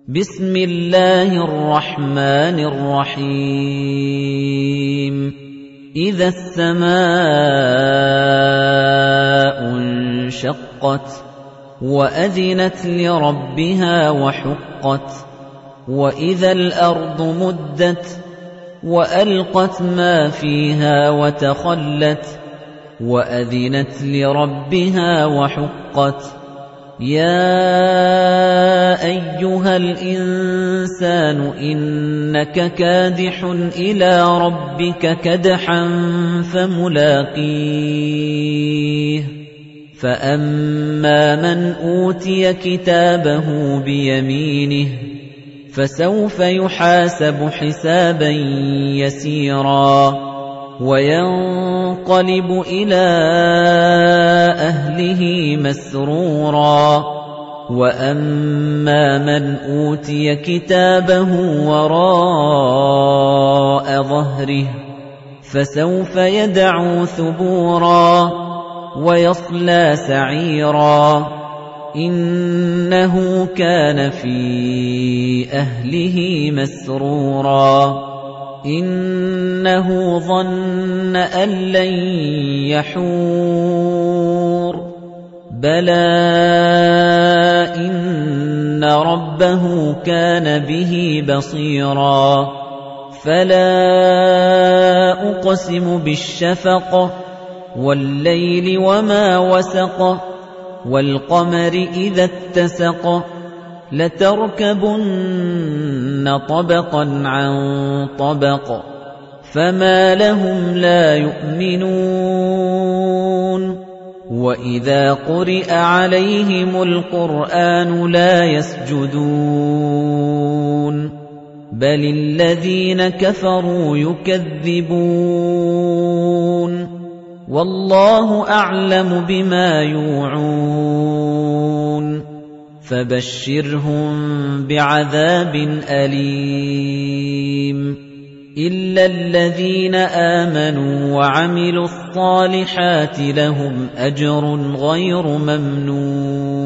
بسم الله الرحمن الرحيم إذا السماء انشقت وأذنت لربها وحقت وإذا الأرض مدت وألقت ما فيها وتخلت وأذنت لربها وحقت يا أيها الإنسان إنك كادح إلى ربك كدحا فملاقيه فأما من أوتي كتابه بيمينه فسوف يحاسب حسابا يسيرا وينقلب إلى أهله مسرورا وأما من أوتي كتابه وراء ظهره فسوف يدعو ثبورا ويصلى سعيرا إنه كان في أهله مسرورا إنه ظن أن لن يحور بلى إن ربه كان به بصيرا فلا أقسم بالشفق والليل وما وسق والقمر إذا اتسق لتركبن طبقا عن طبق فما لهم لا يؤمنون وإذا قرئ عليهم القرآن لا يسجدون بل الذين كفروا يكذبون والله أعلم بما يوعون فبشرهم بعذاب أليم إلا الذين آمنوا وعملوا الصالحات لهم أجر غير ممنون